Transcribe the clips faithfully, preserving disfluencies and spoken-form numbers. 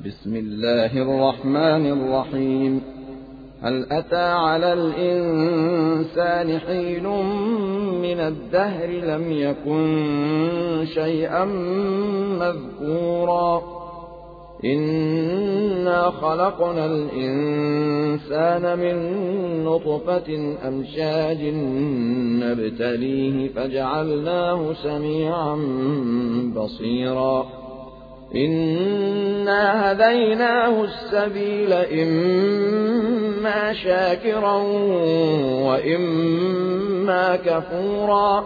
بسم الله الرحمن الرحيم. هل أتى على الإنسان حين من الدهر لم يكن شيئا مذكورا إنا خلقنا الإنسان من نطفة أمشاج نبتليه فجعلناه سميعا بصيرا إنا هديناه السبيل إما شاكرا وإما كفورا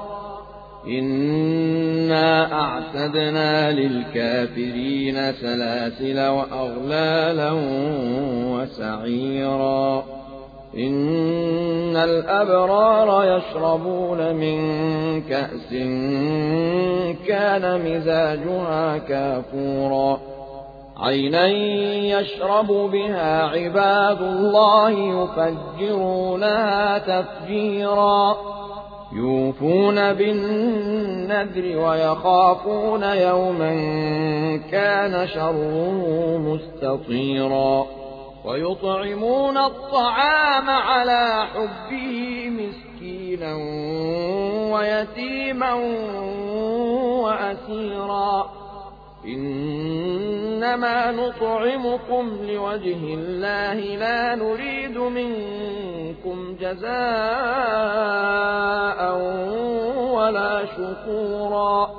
إنا أعتدنا للكافرين سلاسل وأغلالا وسعيرا إن الأبرار يشربون من كأس كان مزاجها كافورا عينا يشرب بها عباد الله يفجرونها تفجيرا يوفون بالنذر ويخافون يوما كان شره مستطيرا ويطعمون الطعام على حبه مسكينا ويتيما وأسيرا إنما نطعمكم لوجه الله لا نريد منكم جزاء ولا شكورا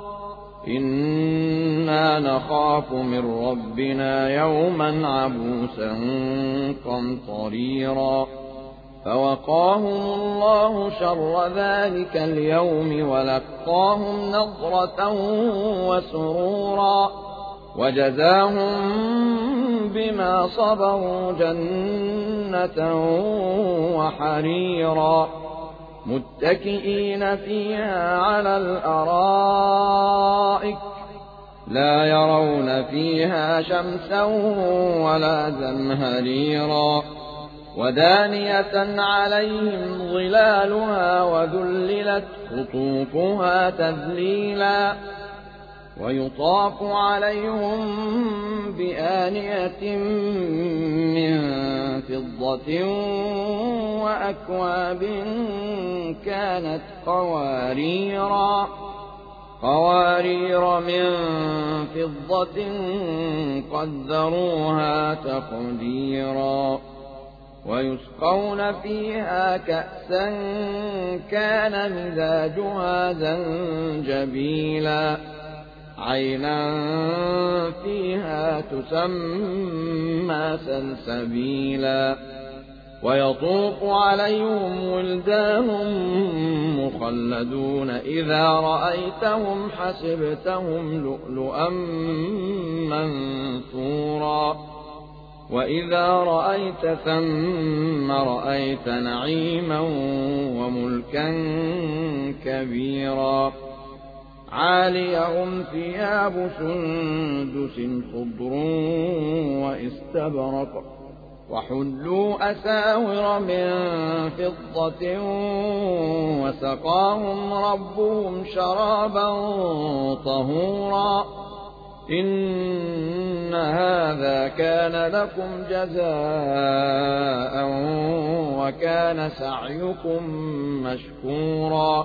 إنا نخاف من ربنا يوما عبوسا قمطريرا فوقاهم الله شر ذلك اليوم ولقاهم نضرة وسرورا وجزاهم بما صبروا جنة وحريرا متكئين فيها على الأرائك لا يرون فيها شمسا ولا زمهريرا ودانية عليهم ظلالها وذللت قطوفها تذليلا ويطاف عليهم بآنية من فضة وأكواب كانت قواريرا قوارير من فضة قدروها تقديرا ويسقون فيها كأسا كان مزاجها زنجبيلا عينا فيها تسمى سلسبيلا ويطوف عليهم ولدان مخلدون إذا رأيتهم حسبتهم لؤلؤا منثورا وإذا رأيت ثم رأيت نعيما وملكا كبيرا عاليهم ثياب سندس خضر واستبرق وحلوا أساور من فضة وسقاهم ربهم شرابا طهورا إن هذا كان لكم جزاء وكان سعيكم مشكورا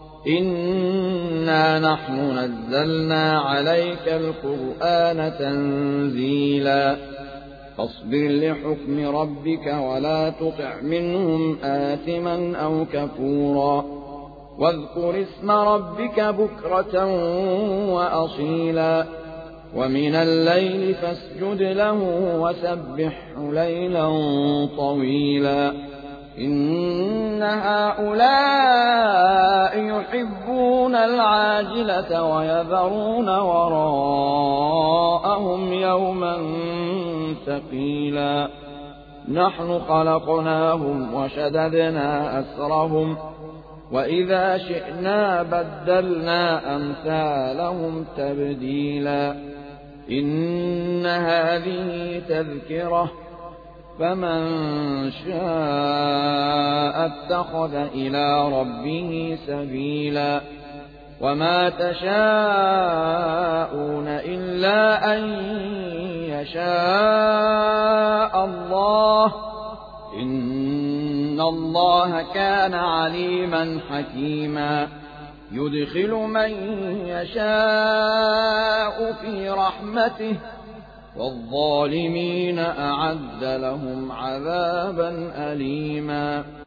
إنا نحن نزلنا عليك القرآن تنزيلا فاصبر لحكم ربك ولا تطع منهم آثما أو كفورا واذكر اسم ربك بكرة وأصيلا ومن الليل فاسجد له وسبحه ليلا طويلا إن هؤلاء يحبون العاجلة ويذرون وراءهم يوما ثقيلا نحن خلقناهم وشددنا أسرهم وإذا شئنا بدلنا أمثالهم تبديلا إن هذه تذكرة فمن شاء اتخذ إلى ربه سبيلا وما تشاءون إلا أن يشاء الله إن الله كان عليما حكيما يدخل من يشاء في رحمته والظالمين أعد لهم عذابا أليما